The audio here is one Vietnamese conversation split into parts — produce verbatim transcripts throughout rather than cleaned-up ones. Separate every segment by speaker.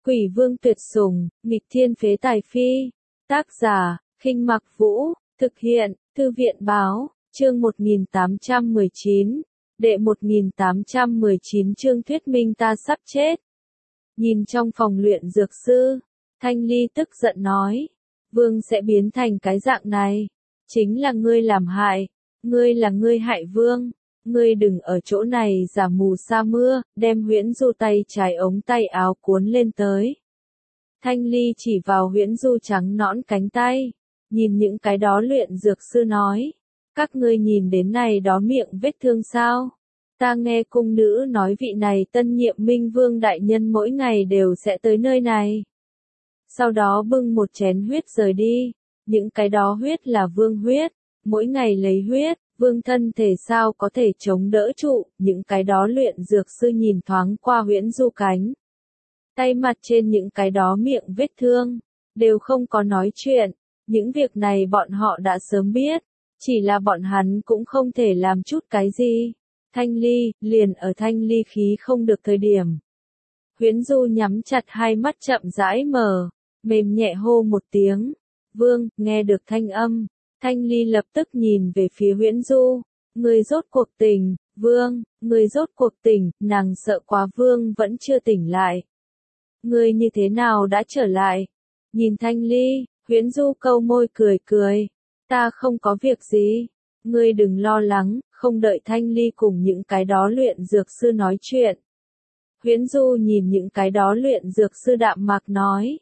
Speaker 1: Quỷ vương tuyệt sủng, nghịch thiên phế tài phi. Tác giả, Khinh Mặc Vũ, thực hiện, Thư viện báo, chương một nghìn tám trăm mười chín, đệ một nghìn tám trăm mười chín chương thuyết minh ta sắp chết. Nhìn trong phòng luyện dược sư, Thanh Ly tức giận nói, vương sẽ biến thành cái dạng này, chính là ngươi làm hại, ngươi là ngươi hại vương. Ngươi đừng ở chỗ này giả mù sa mưa, đem Huyễn Du tay trái ống tay áo cuốn lên tới. Thanh Ly chỉ vào Huyễn Du trắng nõn cánh tay, nhìn những cái đó luyện dược sư nói, các ngươi nhìn đến này đó miệng vết thương sao? Ta nghe cung nữ nói vị này tân nhiệm Minh Vương đại nhân mỗi ngày đều sẽ tới nơi này. Sau đó bưng một chén huyết rời đi, những cái đó huyết là vương huyết, mỗi ngày lấy huyết. Vương thân thể sao có thể chống đỡ trụ, những cái đó luyện dược sư nhìn thoáng qua Huyễn Du cánh. Tay mặt trên những cái đó miệng vết thương, đều không có nói chuyện, những việc này bọn họ đã sớm biết, chỉ là bọn hắn cũng không thể làm chút cái gì. Thanh Ly, liền ở Thanh Ly khí không được thời điểm. Huyễn Du nhắm chặt hai mắt chậm rãi mở, mềm nhẹ hô một tiếng, vương, nghe được thanh âm. Thanh Ly lập tức nhìn về phía Huyễn Du, người rốt cuộc tỉnh, vương, người rốt cuộc tỉnh, nàng sợ quá vương vẫn chưa tỉnh lại. Người như thế nào đã trở lại? Nhìn Thanh Ly, Huyễn Du câu môi cười cười, ta không có việc gì, ngươi đừng lo lắng, không đợi Thanh Ly cùng những cái đó luyện dược sư nói chuyện. Huyễn Du nhìn những cái đó luyện dược sư đạm mạc nói.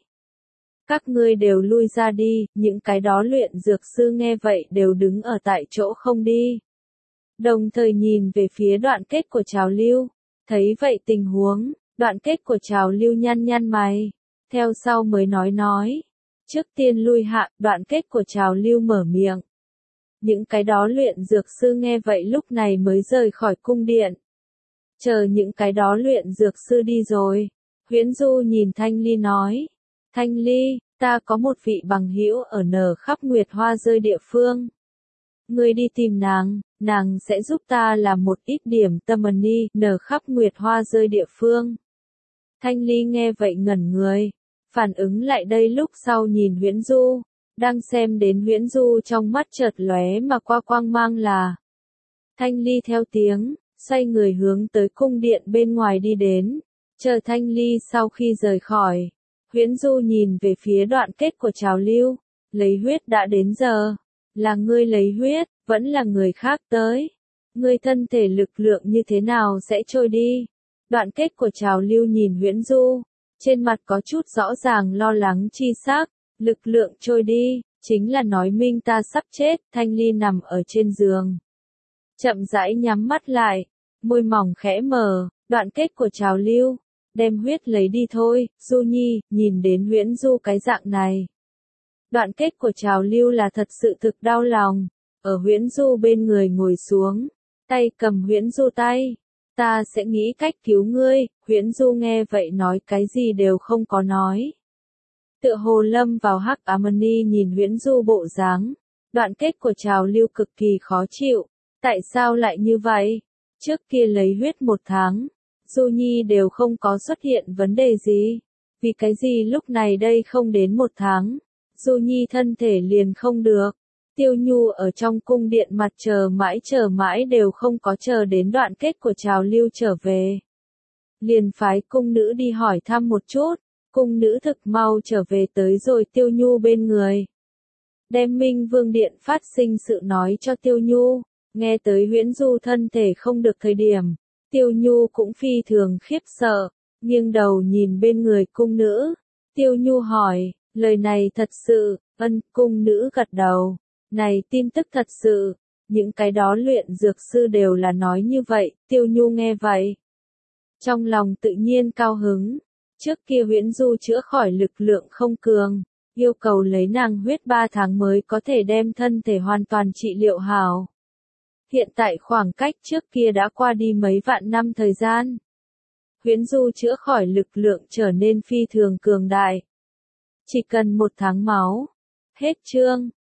Speaker 1: Các ngươi đều lui ra đi, những cái đó luyện dược sư nghe vậy đều đứng ở tại chỗ không đi. Đồng thời nhìn về phía đoạn kết của Trào Lưu, thấy vậy tình huống, đoạn kết của Trào Lưu nhăn nhăn mày, theo sau mới nói nói. Trước tiên lui hạ, đoạn kết của Trào Lưu mở miệng. Những cái đó luyện dược sư nghe vậy lúc này mới rời khỏi cung điện. Chờ những cái đó luyện dược sư đi rồi, Huyễn Du nhìn Thanh Ly nói. Thanh Ly, ta có một vị bằng hữu ở nở khắp nguyệt hoa rơi địa phương. Ngươi đi tìm nàng, nàng sẽ giúp ta làm một ít điểm tâm money nở khắp nguyệt hoa rơi địa phương. Thanh Ly nghe vậy ngẩn người, phản ứng lại đây lúc sau nhìn Huyễn Du, đang xem đến Huyễn Du trong mắt chợt lóe mà qua quang mang là. Thanh Ly theo tiếng, xoay người hướng tới cung điện bên ngoài đi đến, chờ Thanh Ly sau khi rời khỏi. Huyễn Du nhìn về phía đoạn kết của Trào Lưu, lấy huyết đã đến giờ, là ngươi lấy huyết, vẫn là người khác tới. Ngươi thân thể lực lượng như thế nào sẽ trôi đi? Đoạn kết của Trào Lưu nhìn Huyễn Du, trên mặt có chút rõ ràng lo lắng chi sắc, lực lượng trôi đi, chính là nói minh ta sắp chết. Thanh Ly nằm ở trên giường, chậm rãi nhắm mắt lại, môi mỏng khẽ mở, đoạn kết của Trào Lưu. Đem huyết lấy đi thôi, Du Nhi, nhìn đến Huyễn Du cái dạng này. Đoạn kết của Trào Lưu là thật sự thực đau lòng, ở Huyễn Du bên người ngồi xuống, tay cầm Huyễn Du tay, ta sẽ nghĩ cách cứu ngươi. Huyễn Du nghe vậy nói cái gì đều không có nói. Tựa hồ lâm vào hắc ám ni nhìn Huyễn Du bộ dáng, đoạn kết của Trào Lưu cực kỳ khó chịu, tại sao lại như vậy? Trước kia lấy huyết một tháng. Du Nhi đều không có xuất hiện vấn đề gì, vì cái gì lúc này đây không đến một tháng, Du Nhi thân thể liền không được. Tiêu Nhu ở trong cung điện mặt chờ mãi chờ mãi đều không có chờ đến đoạn kết của Trào Lưu trở về. Liền phái cung nữ đi hỏi thăm một chút, cung nữ thực mau trở về tới rồi Tiêu Nhu bên người. Đem Minh Vương Điện phát sinh sự nói cho Tiêu Nhu, nghe tới Huyễn Du thân thể không được thời điểm. Tiêu Nhu cũng phi thường khiếp sợ, nghiêng đầu nhìn bên người cung nữ. Tiêu Nhu hỏi, lời này thật sự? Ân, cung nữ gật đầu. Này tin tức thật sự, những cái đó luyện dược sư đều là nói như vậy. Tiêu Nhu nghe vậy, trong lòng tự nhiên cao hứng. Trước kia Huyễn Du chữa khỏi lực lượng không cường, yêu cầu lấy nàng huyết ba tháng mới có thể đem thân thể hoàn toàn trị liệu hảo. Hiện tại khoảng cách trước kia đã qua đi mấy vạn năm thời gian. Huyễn Du chữa khỏi lực lượng trở nên phi thường cường đại. Chỉ cần một tháng máu. Hết chương.